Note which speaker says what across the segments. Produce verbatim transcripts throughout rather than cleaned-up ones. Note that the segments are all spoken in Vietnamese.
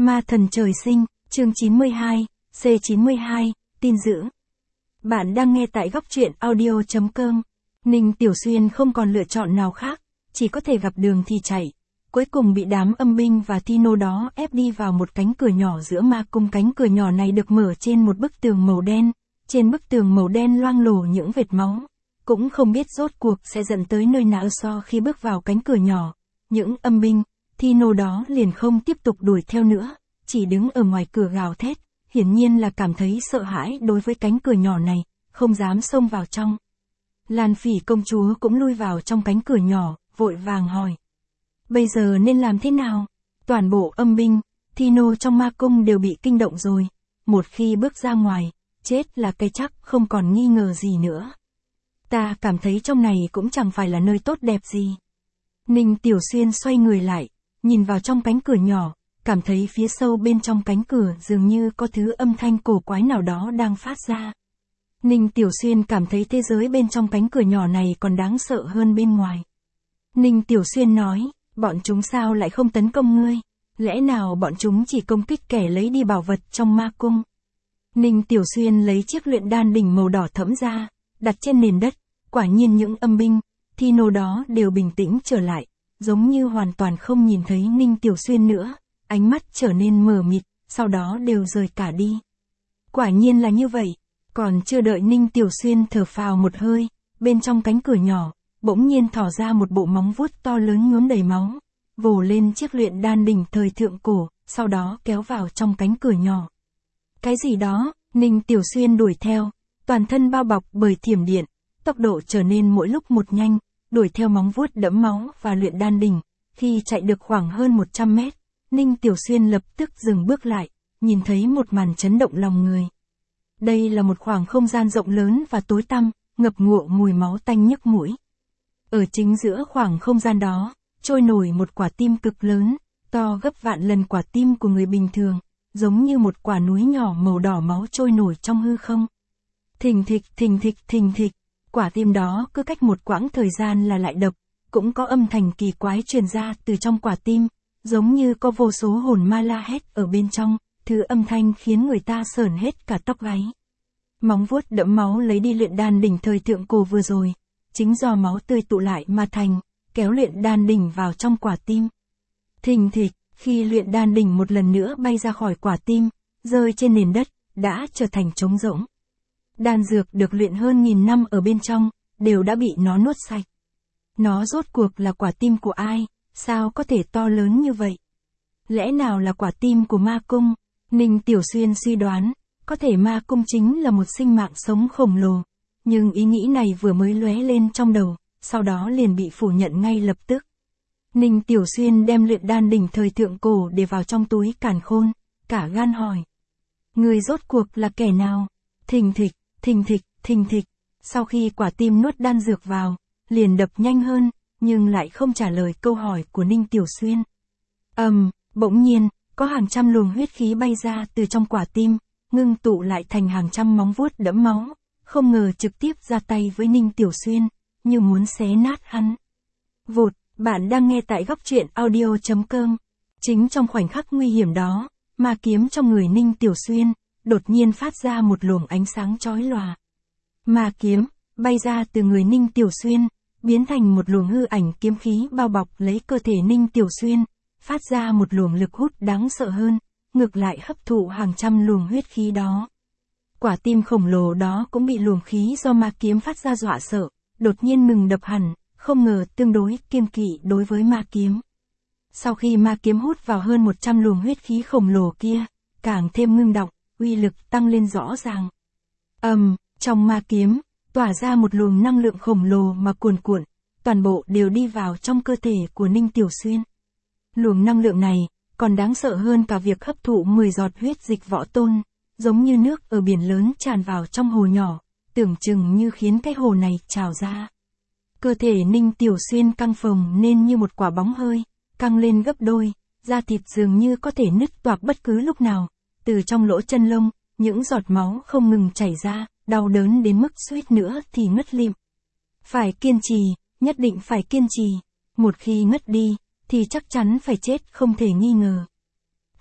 Speaker 1: Ma thần trời sinh, chương chín mươi hai, C chín mươi hai, tin dữ. Bạn đang nghe tại góc truyện audio.com. Ninh Tiểu Xuyên không còn lựa chọn nào khác, chỉ có thể gặp đường thì chạy. Cuối cùng bị đám âm binh và Tino đó ép đi vào một cánh cửa nhỏ giữa ma cung. Cánh cửa nhỏ này được mở trên một bức tường màu đen, trên bức tường màu đen loang lổ những vệt máu. Cũng không biết rốt cuộc sẽ dẫn tới nơi nào. So khi bước vào cánh cửa nhỏ, những âm binh, Tino đó liền không tiếp tục đuổi theo nữa, chỉ đứng ở ngoài cửa gào thét, hiển nhiên là cảm thấy sợ hãi đối với cánh cửa nhỏ này, không dám xông vào trong. Lan Phỉ công chúa cũng lui vào trong cánh cửa nhỏ, vội vàng hỏi. Bây giờ nên làm thế nào? Toàn bộ âm binh, Tino trong ma cung đều bị kinh động rồi, một khi bước ra ngoài, chết là cái chắc, không còn nghi ngờ gì nữa. Ta cảm thấy trong này cũng chẳng phải là nơi tốt đẹp gì. Ninh Tiểu Xuyên xoay người lại, nhìn vào trong cánh cửa nhỏ, cảm thấy phía sâu bên trong cánh cửa dường như có thứ âm thanh cổ quái nào đó đang phát ra. Ninh Tiểu Xuyên cảm thấy thế giới bên trong cánh cửa nhỏ này còn đáng sợ hơn bên ngoài. Ninh Tiểu Xuyên nói, bọn chúng sao lại không tấn công ngươi? Lẽ nào bọn chúng chỉ công kích kẻ lấy đi bảo vật trong ma cung? Ninh Tiểu Xuyên lấy chiếc luyện đan đỉnh màu đỏ thẫm ra, đặt trên nền đất, quả nhiên những âm binh, Tino đó đều bình tĩnh trở lại, giống như hoàn toàn không nhìn thấy Ninh Tiểu Xuyên nữa, ánh mắt trở nên mờ mịt, sau đó đều rời cả đi. Quả nhiên là như vậy, còn chưa đợi Ninh Tiểu Xuyên thở phào một hơi, bên trong cánh cửa nhỏ, bỗng nhiên thỏ ra một bộ móng vuốt to lớn nhuốm đầy máu, vồ lên chiếc luyện đan đỉnh thời thượng cổ, sau đó kéo vào trong cánh cửa nhỏ. Cái gì đó? Ninh Tiểu Xuyên đuổi theo, toàn thân bao bọc bởi thiểm điện, tốc độ trở nên mỗi lúc một nhanh, đuổi theo móng vuốt đẫm máu và luyện đan đỉnh. Khi chạy được khoảng hơn một trăm mét, Ninh Tiểu Xuyên lập tức dừng bước lại, nhìn thấy một màn chấn động lòng người. Đây là một khoảng không gian rộng lớn và tối tăm, ngập ngụa mùi máu tanh nhức mũi. Ở chính giữa khoảng không gian đó, trôi nổi một quả tim cực lớn, to gấp vạn lần quả tim của người bình thường, giống như một quả núi nhỏ màu đỏ máu trôi nổi trong hư không. Thình thịch, thình thịch, thình thịch, quả tim đó cứ cách một quãng thời gian là lại đập, cũng có âm thanh kỳ quái truyền ra từ trong quả tim, giống như có vô số hồn ma la hét ở bên trong, thứ âm thanh khiến người ta sởn hết cả tóc gáy. Móng vuốt đẫm máu lấy đi luyện đan đỉnh thời thượng cổ vừa rồi, chính do máu tươi tụ lại mà thành, kéo luyện đan đỉnh vào trong quả tim. Thình thịch, khi luyện đan đỉnh một lần nữa bay ra khỏi quả tim, rơi trên nền đất, đã trở thành trống rỗng. Đan dược được luyện hơn nghìn năm ở bên trong, đều đã bị nó nuốt sạch. Nó rốt cuộc là quả tim của ai, sao có thể to lớn như vậy? Lẽ nào là quả tim của ma cung? Ninh Tiểu Xuyên suy đoán, có thể ma cung chính là một sinh mạng sống khổng lồ, nhưng ý nghĩ này vừa mới lóe lên trong đầu, sau đó liền bị phủ nhận ngay lập tức. Ninh Tiểu Xuyên đem luyện đan đỉnh thời thượng cổ để vào trong túi càn khôn, cả gan hỏi. Người rốt cuộc là kẻ nào? Thình thịch, thình thịch, thình thịch, sau khi quả tim nuốt đan dược vào, liền đập nhanh hơn, nhưng lại không trả lời câu hỏi của Ninh Tiểu Xuyên. Ầm, um, bỗng nhiên, có hàng trăm luồng huyết khí bay ra từ trong quả tim, ngưng tụ lại thành hàng trăm móng vuốt đẫm máu, không ngờ trực tiếp ra tay với Ninh Tiểu Xuyên, như muốn xé nát hắn. Vụt, bạn đang nghe tại góc truyện audio.com. Chính trong khoảnh khắc nguy hiểm đó, ma kiếm trong người Ninh Tiểu Xuyên, đột nhiên phát ra một luồng ánh sáng chói lòa. Ma kiếm, bay ra từ người Ninh Tiểu Xuyên, biến thành một luồng hư ảnh kiếm khí bao bọc lấy cơ thể Ninh Tiểu Xuyên, phát ra một luồng lực hút đáng sợ hơn, ngược lại hấp thụ hàng trăm luồng huyết khí đó. Quả tim khổng lồ đó cũng bị luồng khí do ma kiếm phát ra dọa sợ, đột nhiên ngừng đập hẳn, không ngờ tương đối kiêng kỵ đối với ma kiếm. Sau khi ma kiếm hút vào hơn một trăm luồng huyết khí khổng lồ kia, càng thêm ngưng động, uy lực tăng lên rõ ràng. Ầm, um, trong ma kiếm, tỏa ra một luồng năng lượng khổng lồ mà cuồn cuộn, toàn bộ đều đi vào trong cơ thể của Ninh Tiểu Xuyên. Luồng năng lượng này, còn đáng sợ hơn cả việc hấp thụ mười giọt huyết dịch võ tôn, giống như nước ở biển lớn tràn vào trong hồ nhỏ, tưởng chừng như khiến cái hồ này trào ra. Cơ thể Ninh Tiểu Xuyên căng phồng nên như một quả bóng hơi, căng lên gấp đôi, da thịt dường như có thể nứt toạc bất cứ lúc nào, từ trong lỗ chân lông, những giọt máu không ngừng chảy ra, đau đớn đến mức suýt nữa thì ngất lịm. Phải kiên trì, nhất định phải kiên trì, một khi ngất đi, thì chắc chắn phải chết không thể nghi ngờ.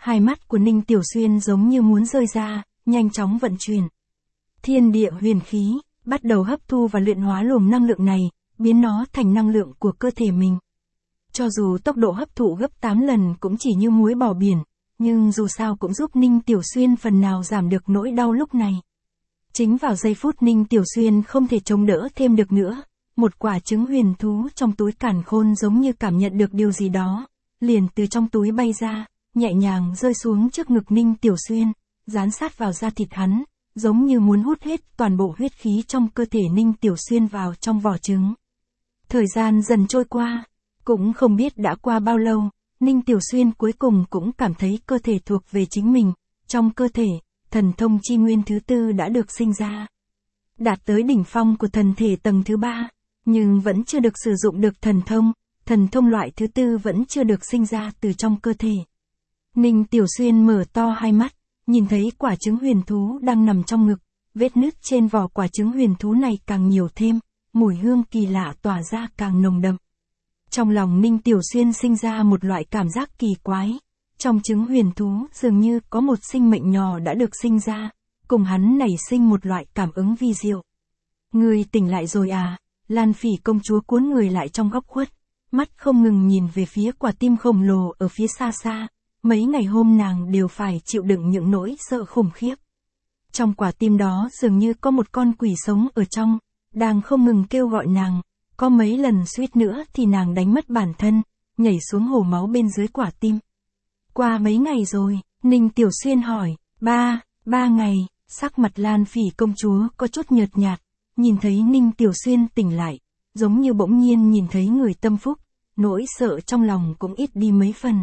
Speaker 1: Hai mắt của Ninh Tiểu Xuyên giống như muốn rơi ra, nhanh chóng vận chuyển. Thiên địa huyền khí, bắt đầu hấp thu và luyện hóa luồng năng lượng này, biến nó thành năng lượng của cơ thể mình. Cho dù tốc độ hấp thụ gấp tám lần cũng chỉ như muối bỏ biển, nhưng dù sao cũng giúp Ninh Tiểu Xuyên phần nào giảm được nỗi đau lúc này. Chính vào giây phút Ninh Tiểu Xuyên không thể chống đỡ thêm được nữa, một quả trứng huyền thú trong túi càn khôn giống như cảm nhận được điều gì đó, liền từ trong túi bay ra, nhẹ nhàng rơi xuống trước ngực Ninh Tiểu Xuyên, dán sát vào da thịt hắn, giống như muốn hút hết toàn bộ huyết khí trong cơ thể Ninh Tiểu Xuyên vào trong vỏ trứng. Thời gian dần trôi qua, cũng không biết đã qua bao lâu, Ninh Tiểu Xuyên cuối cùng cũng cảm thấy cơ thể thuộc về chính mình, trong cơ thể, thần thông chi nguyên thứ tư đã được sinh ra. Đạt tới đỉnh phong của thần thể tầng thứ ba, nhưng vẫn chưa được sử dụng được thần thông, thần thông loại thứ tư vẫn chưa được sinh ra từ trong cơ thể. Ninh Tiểu Xuyên mở to hai mắt, nhìn thấy quả trứng huyền thú đang nằm trong ngực, vết nứt trên vỏ quả trứng huyền thú này càng nhiều thêm, mùi hương kỳ lạ tỏa ra càng nồng đậm. Trong lòng Ninh Tiểu Xuyên sinh ra một loại cảm giác kỳ quái, trong trứng huyền thú dường như có một sinh mệnh nhỏ đã được sinh ra, cùng hắn nảy sinh một loại cảm ứng vi diệu. Người tỉnh lại rồi à? Lan Phỉ công chúa cuốn người lại trong góc khuất, mắt không ngừng nhìn về phía quả tim khổng lồ ở phía xa xa, mấy ngày hôm nàng đều phải chịu đựng những nỗi sợ khủng khiếp. Trong quả tim đó dường như có một con quỷ sống ở trong, đang không ngừng kêu gọi nàng, có mấy lần suýt nữa thì nàng đánh mất bản thân, nhảy xuống hồ máu bên dưới quả tim. Qua mấy ngày rồi, Ninh Tiểu Xuyên hỏi, ba, ba ngày, sắc mặt Lan Phỉ công chúa có chút nhợt nhạt, nhìn thấy Ninh Tiểu Xuyên tỉnh lại, giống như bỗng nhiên nhìn thấy người tâm phúc, nỗi sợ trong lòng cũng ít đi mấy phần.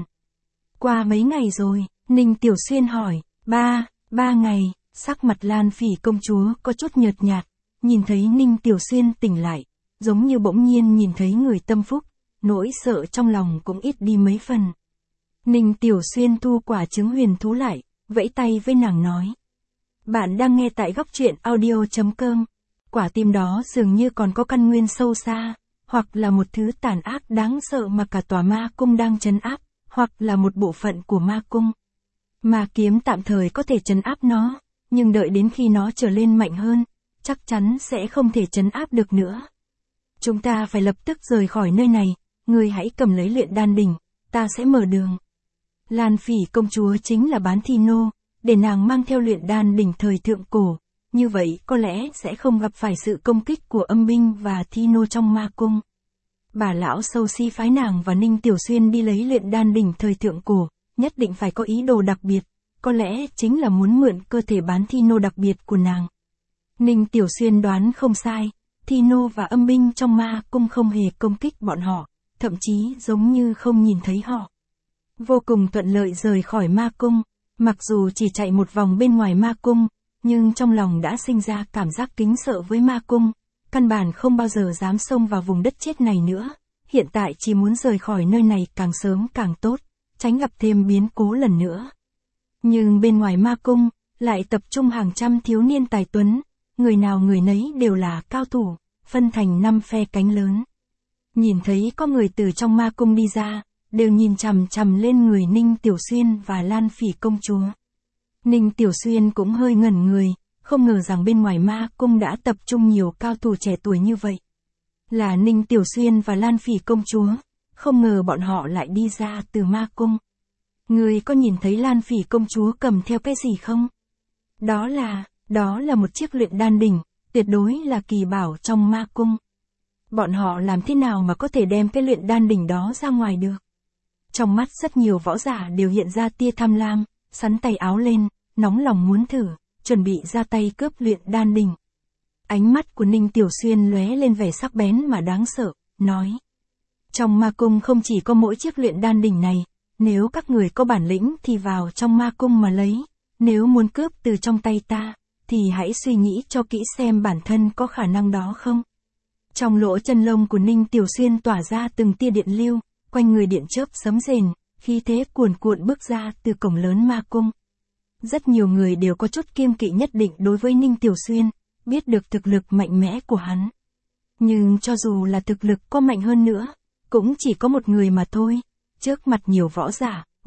Speaker 1: Qua mấy ngày rồi, Ninh Tiểu Xuyên hỏi, ba, ba ngày, sắc mặt Lan Phỉ công chúa có chút nhợt nhạt, nhìn thấy Ninh Tiểu Xuyên tỉnh lại, giống như bỗng nhiên nhìn thấy người tâm phúc, nỗi sợ trong lòng cũng ít đi mấy phần. Ninh Tiểu Xuyên thu quả trứng huyền thú lại, vẫy tay với nàng nói. Bạn đang nghe tại góc truyện audio chấm com. Quả tim đó dường như còn có căn nguyên sâu xa, hoặc là một thứ tàn ác đáng sợ mà cả tòa ma cung đang trấn áp, hoặc là một bộ phận của ma cung. Ma kiếm tạm thời có thể trấn áp nó, nhưng đợi đến khi nó trở lên mạnh hơn, chắc chắn sẽ không thể trấn áp được nữa. Chúng ta phải lập tức rời khỏi nơi này, ngươi hãy cầm lấy luyện đan đỉnh, ta sẽ mở đường. Lan Phỉ công chúa chính là bán thi nô, để nàng mang theo luyện đan đỉnh thời thượng cổ, như vậy có lẽ sẽ không gặp phải sự công kích của âm binh và thi nô trong ma cung. Bà lão sâu si phái nàng và Ninh Tiểu Xuyên đi lấy luyện đan đỉnh thời thượng cổ, nhất định phải có ý đồ đặc biệt, có lẽ chính là muốn mượn cơ thể bán thi nô đặc biệt của nàng. Ninh Tiểu Xuyên đoán không sai, thi nô và âm binh trong ma cung không hề công kích bọn họ, thậm chí giống như không nhìn thấy họ. Vô cùng thuận lợi rời khỏi ma cung, mặc dù chỉ chạy một vòng bên ngoài ma cung, nhưng trong lòng đã sinh ra cảm giác kính sợ với ma cung, căn bản không bao giờ dám xông vào vùng đất chết này nữa, hiện tại chỉ muốn rời khỏi nơi này càng sớm càng tốt, tránh gặp thêm biến cố lần nữa. Nhưng bên ngoài ma cung, lại tập trung hàng trăm thiếu niên tài tuấn, người nào người nấy đều là cao thủ, phân thành năm phe cánh lớn. Nhìn thấy có người từ trong ma cung đi ra, đều nhìn chằm chằm lên người Ninh Tiểu Xuyên và Lan Phỉ công chúa. Ninh Tiểu Xuyên cũng hơi ngẩn người, không ngờ rằng bên ngoài ma cung đã tập trung nhiều cao thủ trẻ tuổi như vậy. Là Ninh Tiểu Xuyên và Lan Phỉ công chúa, không ngờ bọn họ lại đi ra từ ma cung. Người có nhìn thấy Lan Phỉ công chúa cầm theo cái gì không? Đó là, đó là một chiếc luyện đan đỉnh, tuyệt đối là kỳ bảo trong ma cung. Bọn họ làm thế nào mà có thể đem cái luyện đan đỉnh đó ra ngoài được? Trong mắt rất nhiều võ giả đều hiện ra tia tham lam, sắn tay áo lên, nóng lòng muốn thử, chuẩn bị ra tay cướp luyện đan đỉnh. Ánh mắt của Ninh Tiểu Xuyên lóe lên vẻ sắc bén mà đáng sợ, nói. Trong ma cung không chỉ có mỗi chiếc luyện đan đỉnh này, nếu các người có bản lĩnh thì vào trong ma cung mà lấy, nếu muốn cướp từ trong tay ta, thì hãy suy nghĩ cho kỹ xem bản thân có khả năng đó không. Trong lỗ chân lông của Ninh Tiểu Xuyên tỏa ra từng tia điện lưu, quanh người điện chớp sấm rền, khí thế cuồn cuộn bước ra từ cổng lớn ma cung. Rất nhiều người đều có chút kiêng kỵ nhất định đối với Ninh Tiểu Xuyên, biết được thực lực mạnh mẽ của hắn. Nhưng cho dù là thực lực có mạnh hơn nữa, cũng chỉ có một người mà thôi, trước mặt nhiều võ giả,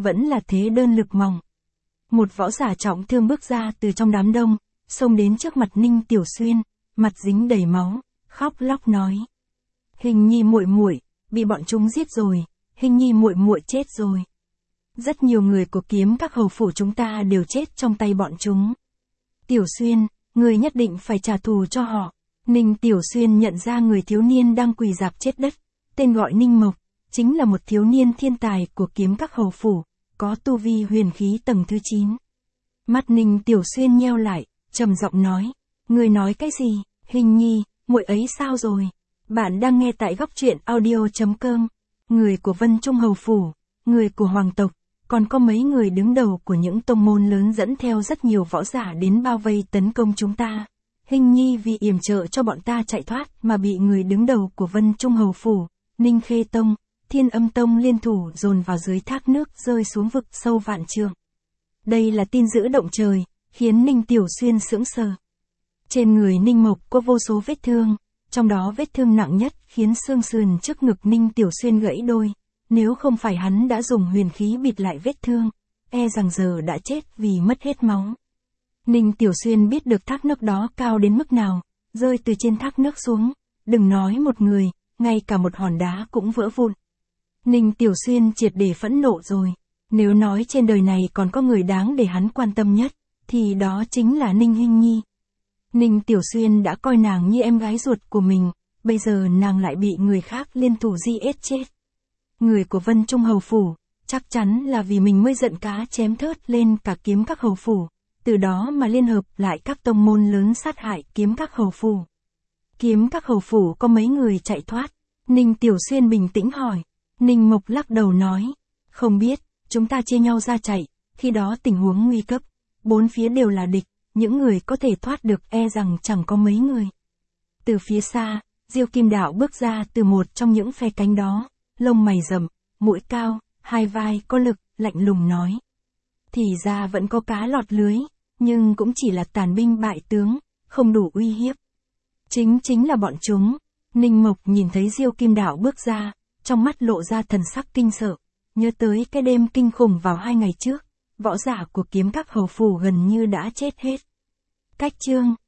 Speaker 1: vẫn là thế đơn lực mỏng. Một võ giả trọng thương bước ra từ trong đám đông, xông đến trước mặt Ninh Tiểu Xuyên, mặt dính đầy máu, khóc lóc nói: "Hình nhi muội muội, bị bọn chúng giết rồi, hình nhi muội muội chết rồi. Rất nhiều người của kiếm các hầu phủ chúng ta đều chết trong tay bọn chúng. Tiểu Xuyên, người nhất định phải trả thù cho họ." Ninh Tiểu Xuyên nhận ra người thiếu niên đang quỳ rạp chết đất, tên gọi Ninh Mộc, chính là một thiếu niên thiên tài của kiếm các hầu phủ, có tu vi huyền khí tầng thứ chín. Mắt Ninh Tiểu Xuyên nheo lại, trầm giọng nói: "Người nói cái gì? Hình nhi, muội ấy sao rồi?" Bạn đang nghe tại góc truyện audio chấm com. Người của Vân Trung hầu phủ, người của hoàng tộc, còn có mấy người đứng đầu của những tông môn lớn dẫn theo rất nhiều võ giả đến bao vây tấn công chúng ta. Hình nhi vì yểm trợ cho bọn ta chạy thoát mà bị người đứng đầu của Vân Trung hầu phủ, Ninh Khê Tông, Thiên Âm Tông liên thủ dồn vào dưới thác nước rơi xuống vực sâu vạn trượng. Đây là tin dữ động trời, khiến Ninh Tiểu Xuyên sững sờ. Trên người Ninh Mộc có vô số vết thương, trong đó vết thương nặng nhất khiến xương sườn trước ngực Ninh Tiểu Xuyên gãy đôi. Nếu không phải hắn đã dùng huyền khí bịt lại vết thương, e rằng giờ đã chết vì mất hết máu. Ninh Tiểu Xuyên biết được thác nước đó cao đến mức nào, rơi từ trên thác nước xuống, đừng nói một người, ngay cả một hòn đá cũng vỡ vụn. Ninh Tiểu Xuyên triệt để phẫn nộ rồi, nếu nói trên đời này còn có người đáng để hắn quan tâm nhất, thì đó chính là Ninh Hinh Nhi. Ninh Tiểu Xuyên đã coi nàng như em gái ruột của mình, bây giờ nàng lại bị người khác liên thủ giết chết. Người của Vân Trung hầu phủ, chắc chắn là vì mình mới giận cá chém thớt lên cả kiếm các hầu phủ, từ đó mà liên hợp lại các tông môn lớn sát hại kiếm các hầu phủ. Kiếm các hầu phủ có mấy người chạy thoát? Ninh Tiểu Xuyên bình tĩnh hỏi. Ninh Mộc lắc đầu nói: "Không biết, chúng ta chia nhau ra chạy, khi đó tình huống nguy cấp, bốn phía đều là địch, những người có thể thoát được e rằng chẳng có mấy người." Từ phía xa, Diêu Kim Đạo bước ra từ một trong những phe cánh đó, lông mày rậm, mũi cao, hai vai có lực, lạnh lùng nói: "Thì ra vẫn có cá lọt lưới, nhưng cũng chỉ là tàn binh bại tướng, không đủ uy hiếp." Chính chính là bọn chúng. Ninh Mộc nhìn thấy Diêu Kim Đạo bước ra, trong mắt lộ ra thần sắc kinh sợ, nhớ tới cái đêm kinh khủng vào hai ngày trước, võ giả của kiếm các hầu phủ gần như đã chết hết. Cách chương